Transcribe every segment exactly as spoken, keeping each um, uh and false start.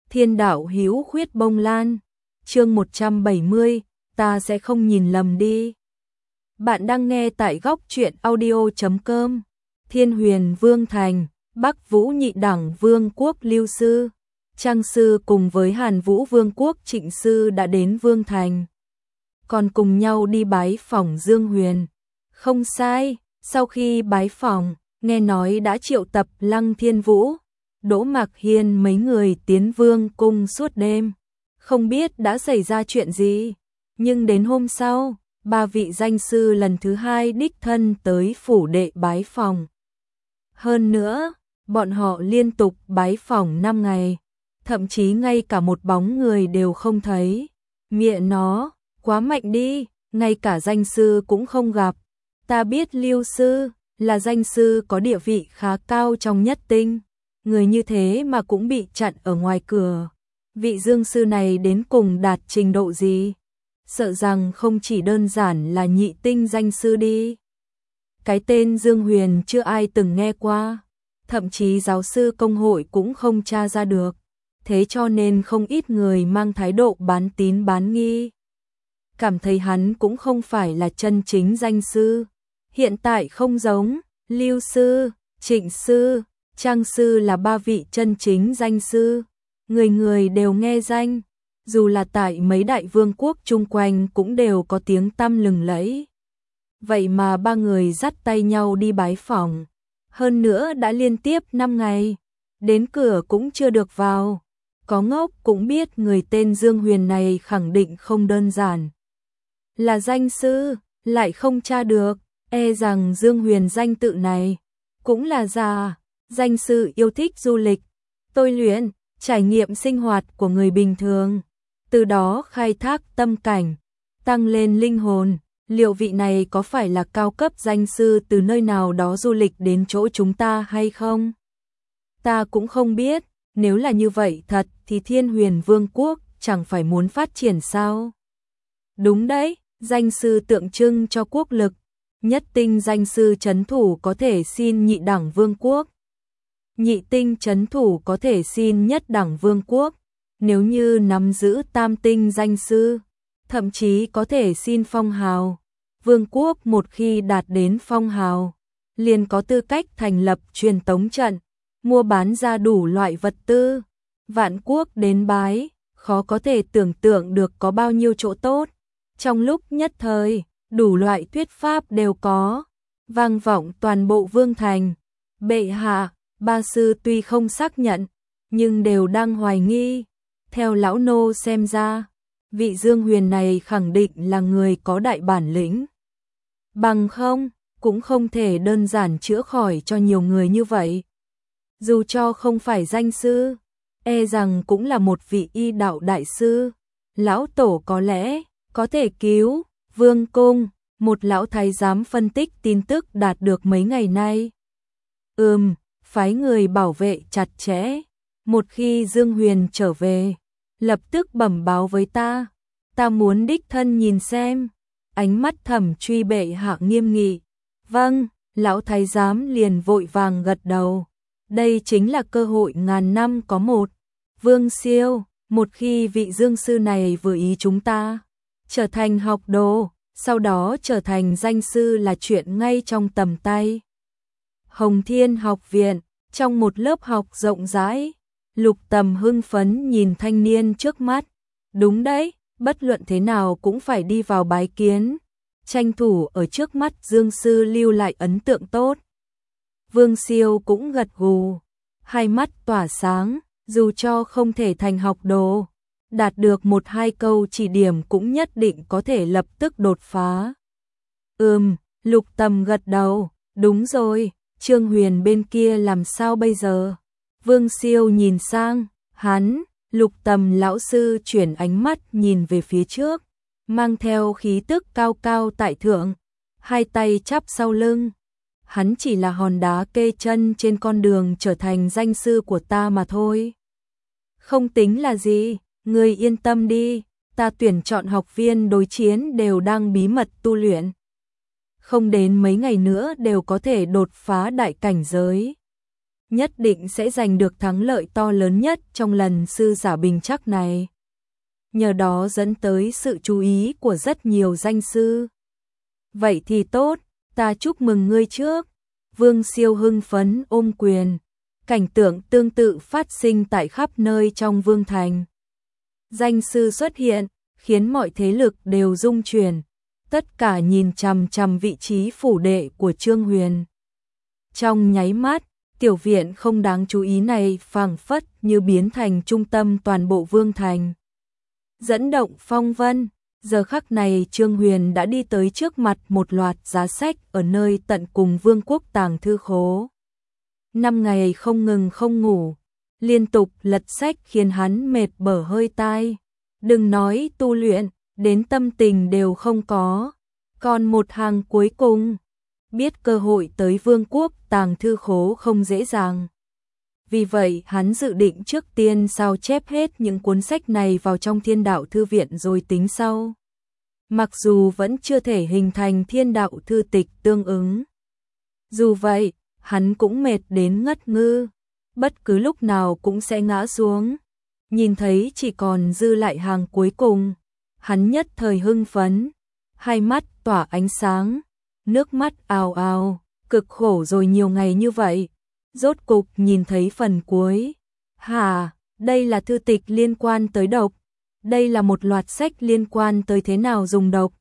Thiên đạo hữu khuyết bông lan. Chương một trăm bảy mươi, ta sẽ không nhìn lầm đi. Bạn đang nghe tại góc truyện audio chấm com. Thiên Huyền Vương Thành, Bắc Vũ Nhị Đẳng Vương quốc Lưu Sư, Trang Sư cùng với Hàn Vũ Vương quốc Trịnh Sư đã đến Vương Thành. Còn cùng nhau đi bái phỏng Dương Huyền. Không sai, sau khi bái phỏng, nghe nói đã triệu tập Lăng Thiên Vũ, Đỗ Mạc Hiên mấy người tiến Vương cung suốt đêm. Không biết đã xảy ra chuyện gì, nhưng đến hôm sau, ba vị danh sư lần thứ hai đích thân tới phủ đệ bái phỏng. Hơn nữa, bọn họ liên tục bái phỏng năm ngày, thậm chí ngay cả một bóng người đều không thấy. Mẹ nó, quá mạnh đi, ngay cả danh sư cũng không gặp. Ta biết Lưu sư là danh sư có địa vị khá cao trong nhất tinh, người như thế mà cũng bị chặn ở ngoài cửa. Vị Dương sư này đến cùng đạt trình độ gì? Sợ rằng không chỉ đơn giản là nhị tinh danh sư đi. Cái tên Dương Huyền chưa ai từng nghe qua, thậm chí giáo sư công hội cũng không tra ra được. Thế cho nên không ít người mang thái độ bán tín bán nghi, cảm thấy hắn cũng không phải là chân chính danh sư. Hiện tại không giống Lưu sư, Trịnh sư, Trang sư là ba vị chân chính danh sư, người người đều nghe danh, dù là tại mấy đại vương quốc chung quanh cũng đều có tiếng tăm lừng lẫy. Vậy mà ba người dắt tay nhau đi bái phỏng, hơn nữa đã liên tiếp năm ngày, đến cửa cũng chưa được vào. Có ngốc cũng biết người tên Dương Huyền này khẳng định không đơn giản. Là danh sư, lại không tra được, e rằng Dương Huyền danh tự này cũng là giả. Danh sư yêu thích du lịch, tôi luyện, trải nghiệm sinh hoạt của người bình thường, từ đó khai thác tâm cảnh, tăng lên linh hồn. Liệu vị này có phải là cao cấp danh sư từ nơi nào đó du lịch đến chỗ chúng ta hay không? Ta cũng không biết, nếu là như vậy thật thì Thiên Huyền Vương quốc chẳng phải muốn phát triển sao? Đúng đấy, danh sư tượng trưng cho quốc lực, nhất tinh danh sư trấn thủ có thể xin nhị đẳng vương quốc, nhị tinh trấn thủ có thể xin nhất đẳng vương quốc, nếu như nắm giữ tam tinh danh sư, thậm chí có thể xin phong hào. Vương quốc một khi đạt đến phong hào, liền có tư cách thành lập truyền tống trận, mua bán ra đủ loại vật tư. Vạn quốc đến bái, khó có thể tưởng tượng được có bao nhiêu chỗ tốt. Trong lúc nhất thời, đủ loại thuyết pháp đều có, vang vọng toàn bộ vương thành. Bệ hạ, ba sư tuy không xác nhận, nhưng đều đang hoài nghi. Theo lão nô xem ra, vị Dương Huyền này khẳng định là người có đại bản lĩnh. Bằng không, cũng không thể đơn giản chữa khỏi cho nhiều người như vậy. Dù cho không phải danh sư, e rằng cũng là một vị y đạo đại sư. Lão tổ có lẽ có thể cứu vương cung. Một lão thái giám phân tích tin tức đạt được mấy ngày nay. Ừm, phái người bảo vệ chặt chẽ. Một khi Dương Huyền trở về, lập tức bẩm báo với ta. Ta muốn đích thân nhìn xem. Ánh mắt Thẩm Truy bệ hạ nghiêm nghị. Vâng, lão thái giám liền vội vàng gật đầu. Đây chính là cơ hội ngàn năm có một. Vương Siêu, một khi vị Dương sư này vừa ý chúng ta, trở thành học đồ, sau đó trở thành danh sư là chuyện ngay trong tầm tay. Hồng Thiên học viện, trong một lớp học rộng rãi, Lục Tầm hưng phấn nhìn thanh niên trước mắt. Đúng đấy, bất luận thế nào cũng phải đi vào bái kiến, tranh thủ ở trước mắt Dương sư lưu lại ấn tượng tốt. Vương Siêu cũng gật gù, hai mắt tỏa sáng, dù cho không thể thành học đồ, đạt được một hai câu chỉ điểm cũng nhất định có thể lập tức đột phá. Ừm, Lục Tầm gật đầu, đúng rồi, Trương Huyền bên kia làm sao bây giờ? Vương Siêu nhìn sang, hắn, Lục Tầm lão sư chuyển ánh mắt nhìn về phía trước, mang theo khí tức cao cao tại thượng, hai tay chắp sau lưng. Hắn chỉ là hòn đá kê chân trên con đường trở thành danh sư của ta mà thôi. Không tính là gì, ngươi yên tâm đi, ta tuyển chọn học viên đối chiến đều đang bí mật tu luyện. Không đến mấy ngày nữa đều có thể đột phá đại cảnh giới. nhất định sẽ giành được thắng lợi to lớn nhất trong lần sư giả bình trắc này. Nhờ đó dẫn tới sự chú ý của rất nhiều danh sư. Vậy thì tốt, ta chúc mừng ngươi trước. Vương Siêu hưng phấn ôm quyền. Cảnh tượng tương tự phát sinh tại khắp nơi trong Vương Thành. Danh sư xuất hiện, khiến mọi thế lực đều rung chuyển. Tất cả nhìn chằm chằm vị trí phủ đệ của Trương Huyền. Trong nháy mắt, tiểu viện không đáng chú ý này phảng phất như biến thành trung tâm toàn bộ Vương Thành. Dẫn động phong vân, giờ khắc này Trương Huyền đã đi tới trước mặt một loạt giá sách ở nơi tận cùng Vương quốc tàng thư khố. Năm ngày không ngừng không ngủ, liên tục lật sách khiến hắn mệt bở hơi tai. Đừng nói tu luyện, đến tâm tình đều không có. Còn một hàng cuối cùng, biết cơ hội tới Vương quốc tàng thư khố không dễ dàng. Vì vậy hắn dự định trước tiên sao chép hết những cuốn sách này vào trong Thiên Đạo Thư Viện rồi tính sau. Mặc dù vẫn chưa thể hình thành Thiên Đạo Thư Tịch tương ứng. Dù vậy, hắn cũng mệt đến ngất ngư, bất cứ lúc nào cũng sẽ ngã xuống. Nhìn thấy chỉ còn dư lại hàng cuối cùng, hắn nhất thời hưng phấn, hai mắt tỏa ánh sáng, nước mắt ào ào, cực khổ rồi nhiều ngày như vậy. Rốt cục nhìn thấy phần cuối. Hà, đây là thư tịch liên quan tới độc. Đây là một loạt sách liên quan tới thế nào dùng độc,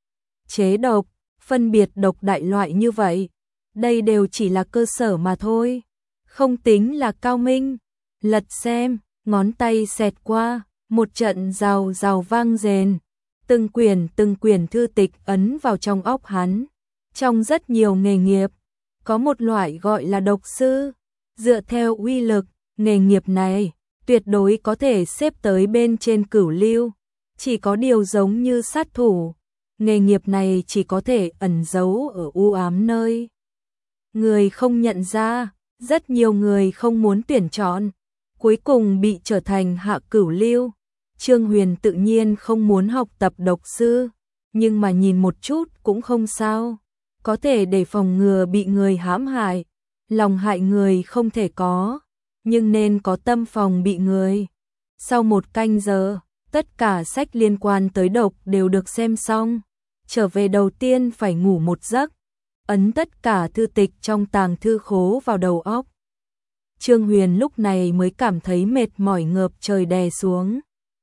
chế độc, phân biệt độc đại loại như vậy. Đây đều chỉ là cơ sở mà thôi, không tính là cao minh. Lật xem, ngón tay xẹt qua, một trận rào rào vang rền. Từng quyển từng quyển thư tịch ấn vào trong óc hắn. Trong rất nhiều nghề nghiệp, có một loại gọi là độc sư. Dựa theo uy lực, nghề nghiệp này tuyệt đối có thể xếp tới bên trên cửu lưu. Chỉ có điều giống như sát thủ, nghề nghiệp này chỉ có thể ẩn giấu ở u ám nơi. Người không nhận ra, rất nhiều người không muốn tuyển chọn, cuối cùng bị trở thành hạ cửu lưu. Trương Huyền tự nhiên không muốn học tập độc sư, nhưng mà nhìn một chút cũng không sao. Có thể để phòng ngừa bị người hãm hại, lòng hại người không thể có, nhưng nên có tâm phòng bị người. Sau một canh giờ, tất cả sách liên quan tới độc đều được xem xong. Trở về đầu tiên phải ngủ một giấc, ấn tất cả thư tịch trong tàng thư khố vào đầu óc. Trương Huyền lúc này mới cảm thấy mệt mỏi ngợp trời đè xuống.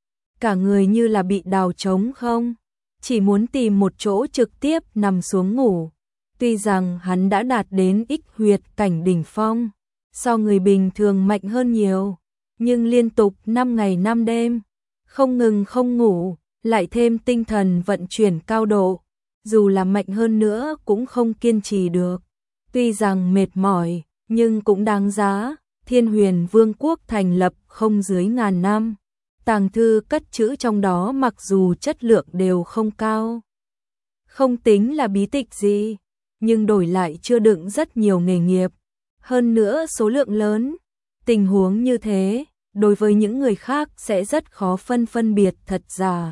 Cả người như là bị đào trống không, chỉ muốn tìm một chỗ trực tiếp nằm xuống ngủ. Tuy rằng hắn đã đạt đến ích huyệt cảnh đỉnh phong, so người bình thường mạnh hơn nhiều, nhưng liên tục năm ngày năm đêm, không ngừng không ngủ, lại thêm tinh thần vận chuyển cao độ, dù là mạnh hơn nữa cũng không kiên trì được. Tuy rằng mệt mỏi, nhưng cũng đáng giá. Thiên Huyền Vương quốc thành lập không dưới ngàn năm, tàng thư cất trữ trong đó mặc dù chất lượng đều không cao, không tính là bí tịch gì, nhưng đổi lại chưa đựng rất nhiều nghề nghiệp, hơn nữa số lượng lớn. Tình huống như thế, đối với những người khác sẽ rất khó phân phân biệt thật giả.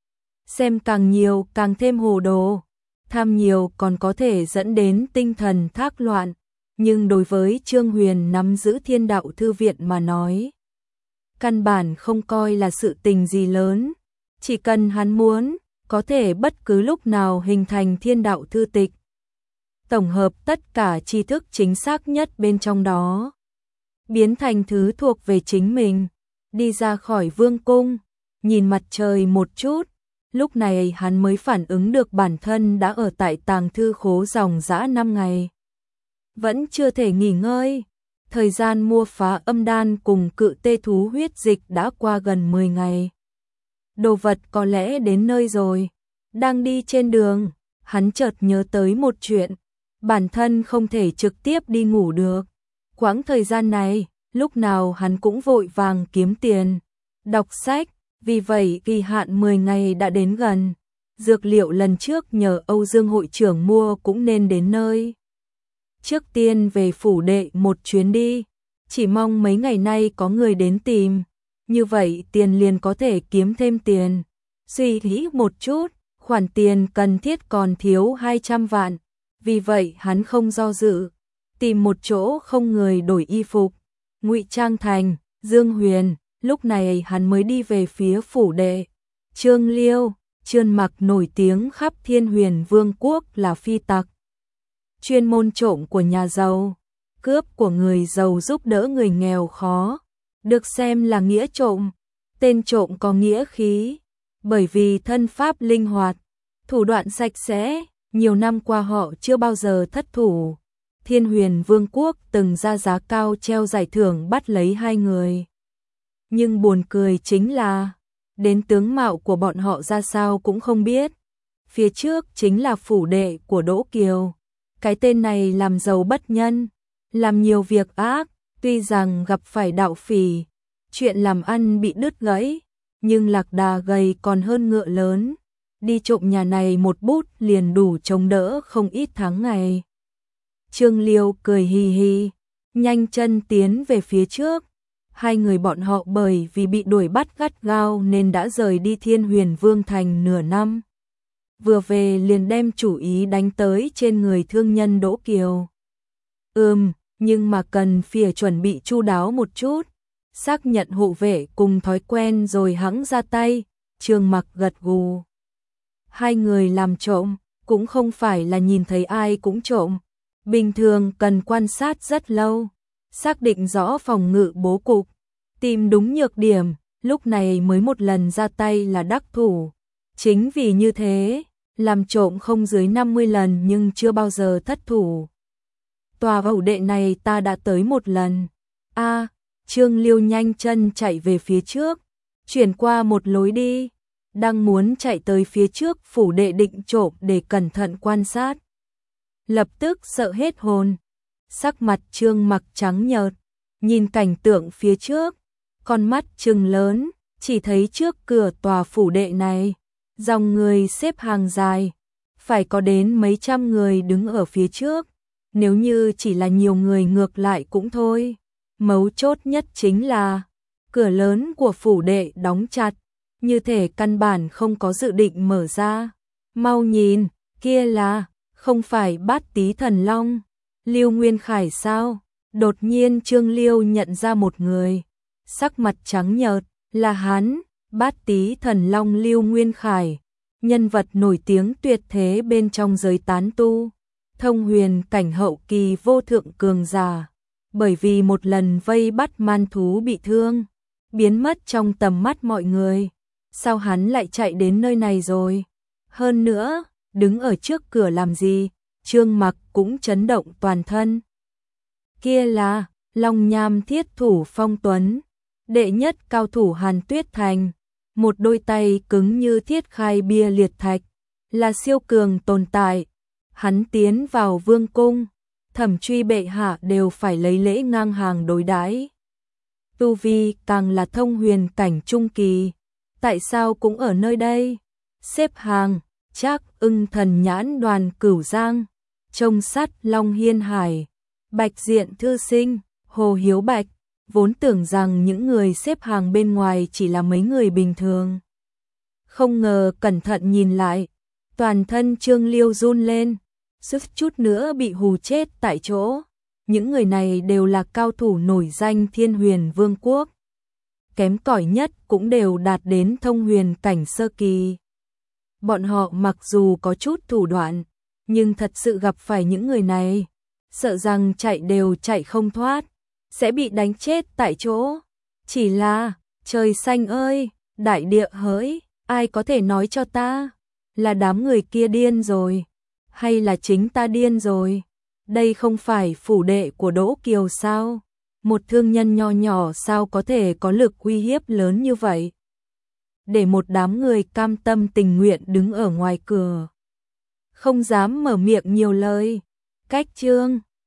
Xem càng nhiều càng thêm hồ đồ, tham nhiều còn có thể dẫn đến tinh thần thác loạn, nhưng đối với Trương Huyền nắm giữ Thiên Đạo Thư Viện mà nói, căn bản không coi là sự tình gì lớn, chỉ cần hắn muốn, có thể bất cứ lúc nào hình thành Thiên Đạo Thư Tịch. Tổng hợp tất cả tri thức chính xác nhất bên trong đó, biến thành thứ thuộc về chính mình, đi ra khỏi vương cung, nhìn mặt trời một chút, lúc này hắn mới phản ứng được bản thân đã ở tại tàng thư khố dòng dã năm ngày. Vẫn chưa thể nghỉ ngơi, thời gian mua phá âm đan cùng cự tê thú huyết dịch đã qua gần mười ngày. Đồ vật có lẽ đến nơi rồi, đang đi trên đường, hắn chợt nhớ tới một chuyện. Bản thân không thể trực tiếp đi ngủ được. Quãng thời gian này, lúc nào hắn cũng vội vàng kiếm tiền, đọc sách, vì vậy kỳ hạn mười ngày đã đến gần. Dược liệu lần trước nhờ Âu Dương hội trưởng mua cũng nên đến nơi. Trước tiên về phủ đệ một chuyến đi, chỉ mong mấy ngày nay có người đến tìm, như vậy tiền liền có thể kiếm thêm tiền. Suy nghĩ một chút, khoản tiền cần thiết còn thiếu hai trăm vạn. Vì vậy hắn không do dự, tìm một chỗ không người đổi y phục, ngụy trang thành Dương Huyền, lúc này hắn mới đi về phía phủ đệ. Trương Liêu, Trương Mặc nổi tiếng khắp Thiên Huyền Vương quốc là phi tặc, chuyên môn trộm của nhà giàu, cướp của người giàu giúp đỡ người nghèo khó, được xem là nghĩa trộm. Tên trộm có nghĩa khí, bởi vì thân pháp linh hoạt, thủ đoạn sạch sẽ, nhiều năm qua họ chưa bao giờ thất thủ. Thiên Huyền Vương quốc từng ra giá cao treo giải thưởng bắt lấy hai người. Nhưng buồn cười chính là, đến tướng mạo của bọn họ ra sao cũng không biết. Phía trước chính là phủ đệ của Đỗ Kiều. Cái tên này làm giàu bất nhân, làm nhiều việc ác, tuy rằng gặp phải đạo phỉ, chuyện làm ăn bị đứt gãy, nhưng lạc đà gầy còn hơn ngựa lớn. Đi trộm nhà này một bút liền đủ chống đỡ không ít tháng ngày. Trương Liêu cười hì hì, nhanh chân tiến về phía trước. Hai người bọn họ bởi vì bị đuổi bắt gắt gao nên đã rời đi Thiên Huyền Vương thành nửa năm. Vừa về liền đem chủ ý đánh tới trên người thương nhân Đỗ Kiều. Ừm, nhưng mà cần phải chuẩn bị chu đáo một chút, xác nhận hộ vệ cùng thói quen rồi hẵng ra tay. Trương Mặc gật gù. Hai người làm trộm cũng không phải là nhìn thấy ai cũng trộm, bình thường cần quan sát rất lâu, xác định rõ phòng ngự bố cục, tìm đúng nhược điểm, lúc này mới một lần ra tay là đắc thủ. Chính vì như thế, làm trộm không dưới năm mươi lần nhưng chưa bao giờ thất thủ. Tòa phủ đệ này ta đã tới một lần. A, à, Trương Liêu nhanh chân chạy về phía trước, chuyển qua một lối đi, đang muốn chạy tới phía trước phủ đệ định trộm để cẩn thận quan sát. Lập tức sợ hết hồn, sắc mặt Trương Mặc trắng nhợt, nhìn cảnh tượng phía trước, con mắt trừng lớn, chỉ thấy trước cửa tòa phủ đệ này, dòng người xếp hàng dài, phải có đến mấy trăm người đứng ở phía trước. Nếu như chỉ là nhiều người ngược lại cũng thôi, mấu chốt nhất chính là cửa lớn của phủ đệ đóng chặt, như thể căn bản không có dự định mở ra. Mau nhìn, kia là, không phải Bát Tý Thần Long, Lưu Nguyên Khải sao? Đột nhiên Trương Liêu nhận ra một người, sắc mặt trắng nhợt, là hắn, Bát Tý Thần Long Lưu Nguyên Khải, nhân vật nổi tiếng tuyệt thế bên trong giới tán tu, thông huyền cảnh hậu kỳ vô thượng cường giả, bởi vì một lần vây bắt man thú bị thương, biến mất trong tầm mắt mọi người. Sao hắn lại chạy đến nơi này rồi? Hơn nữa, đứng ở trước cửa làm gì? Trương Mặc cũng chấn động toàn thân. Kia là Long Nham thiết thủ Phong Tuấn, đệ nhất cao thủ Hàn Tuyết Thành, một đôi tay cứng như thiết khai bia liệt thạch, là siêu cường tồn tại. Hắn tiến vào vương cung, Thẩm Truy bệ hạ đều phải lấy lễ ngang hàng đối đãi. Tu vi càng là thông huyền cảnh trung kỳ, tại sao cũng ở nơi đây? Xếp hàng, Trác Ưng Thần Nhãn Đoàn Cửu Giang, Trông Sắt Long Hiên Hải, Bạch Diện Thư Sinh, Hồ Hiếu Bạch, vốn tưởng rằng những người xếp hàng bên ngoài chỉ là mấy người bình thường. Không ngờ cẩn thận nhìn lại, toàn thân Trương Liêu run lên, suýt chút nữa bị hù chết tại chỗ. Những người này đều là cao thủ nổi danh Thiên Huyền Vương quốc. Kém cỏi nhất cũng đều đạt đến thông huyền cảnh sơ kỳ. Bọn họ mặc dù có chút thủ đoạn, nhưng thật sự gặp phải những người này, sợ rằng chạy đều chạy không thoát, sẽ bị đánh chết tại chỗ. Chỉ là, trời xanh ơi, đại địa hỡi, ai có thể nói cho ta, là đám người kia điên rồi, hay là chính ta điên rồi? Đây không phải phủ đệ của Đỗ Kiều sao? Một thương nhân nho nhỏ sao có thể có lực uy hiếp lớn như vậy? Để một đám người cam tâm tình nguyện đứng ở ngoài cửa, không dám mở miệng nhiều lời. Cách chương